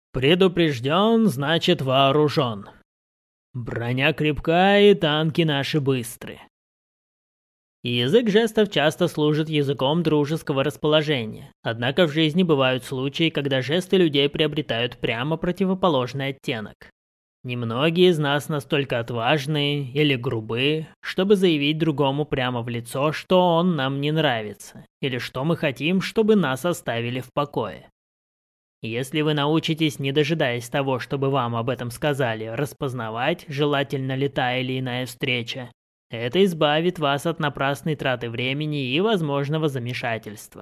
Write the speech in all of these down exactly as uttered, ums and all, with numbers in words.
Предупрежден, значит вооружен. Броня крепкая и танки наши быстры. Язык жестов часто служит языком дружеского расположения, однако в жизни бывают случаи, когда жесты людей приобретают прямо противоположный оттенок. Немногие из нас настолько отважные или грубы, чтобы заявить другому прямо в лицо, что он нам не нравится, или что мы хотим, чтобы нас оставили в покое. Если вы научитесь, не дожидаясь того, чтобы вам об этом сказали, распознавать, желательно ли та или иная встреча, это избавит вас от напрасной траты времени и возможного замешательства.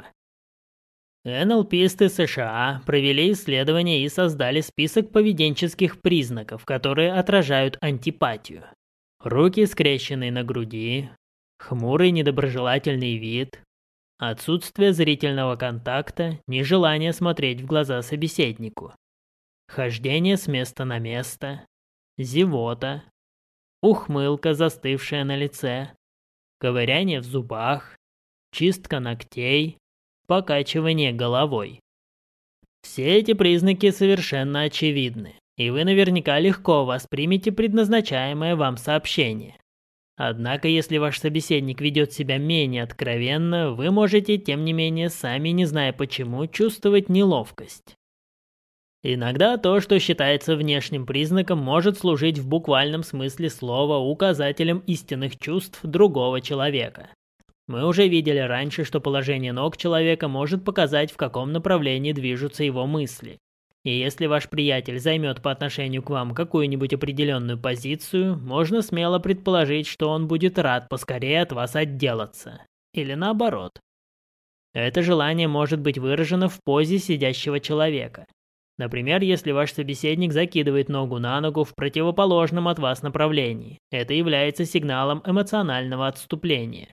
эн эл писты США провели исследования и создали список поведенческих признаков, которые отражают антипатию. Руки, скрещенные на груди, хмурый недоброжелательный вид, отсутствие зрительного контакта, нежелание смотреть в глаза собеседнику, хождение с места на место, зевота, ухмылка, застывшая на лице, ковыряние в зубах, чистка ногтей, покачивание головой. Все эти признаки совершенно очевидны, и вы наверняка легко воспримете предназначаемое вам сообщение. Однако, если ваш собеседник ведет себя менее откровенно, вы можете, тем не менее, сами не зная почему, чувствовать неловкость. Иногда то, что считается внешним признаком, может служить в буквальном смысле слова указателем истинных чувств другого человека. Мы уже видели раньше, что положение ног человека может показать, в каком направлении движутся его мысли. И если ваш приятель займет по отношению к вам какую-нибудь определенную позицию, можно смело предположить, что он будет рад поскорее от вас отделаться. Или наоборот. Это желание может быть выражено в позе сидящего человека. Например, если ваш собеседник закидывает ногу на ногу в противоположном от вас направлении, это является сигналом эмоционального отступления.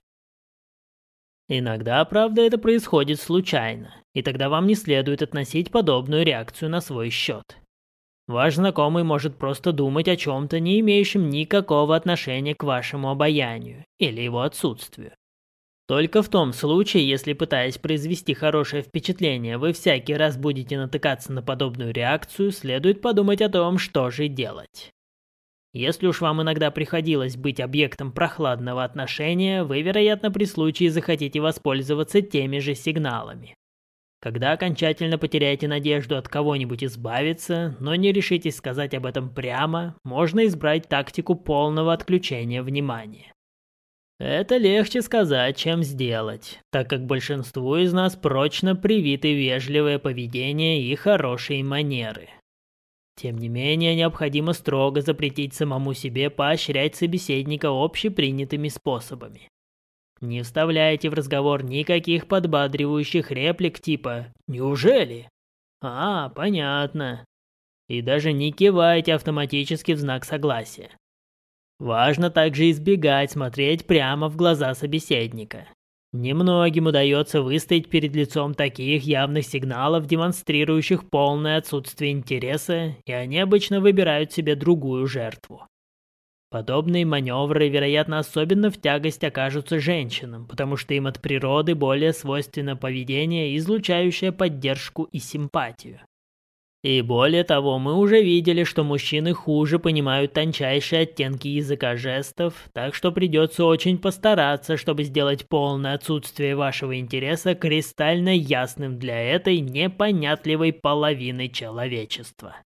Иногда, правда, это происходит случайно, и тогда вам не следует относить подобную реакцию на свой счет. Ваш знакомый может просто думать о чем-то, не имеющем никакого отношения к вашему обаянию или его отсутствию. Только в том случае, если, пытаясь произвести хорошее впечатление, вы всякий раз будете натыкаться на подобную реакцию, следует подумать о том, что же делать. Если уж вам иногда приходилось быть объектом прохладного отношения, вы, вероятно, при случае захотите воспользоваться теми же сигналами. Когда окончательно потеряете надежду от кого-нибудь избавиться, но не решитесь сказать об этом прямо, можно избрать тактику полного отключения внимания. Это легче сказать, чем сделать, так как большинству из нас прочно привиты вежливое поведение и хорошие манеры. Тем не менее, необходимо строго запретить самому себе поощрять собеседника общепринятыми способами. Не вставляйте в разговор никаких подбадривающих реплик типа «Неужели?», «А, понятно». И даже не кивайте автоматически в знак согласия. Важно также избегать смотреть прямо в глаза собеседника. Немногим удается выстоять перед лицом таких явных сигналов, демонстрирующих полное отсутствие интереса, и они обычно выбирают себе другую жертву. Подобные маневры, вероятно, особенно в тягость окажутся женщинам, потому что им от природы более свойственно поведение, излучающее поддержку и симпатию. И более того, мы уже видели, что мужчины хуже понимают тончайшие оттенки языка жестов, так что придется очень постараться, чтобы сделать полное отсутствие вашего интереса кристально ясным для этой непонятливой половины человечества.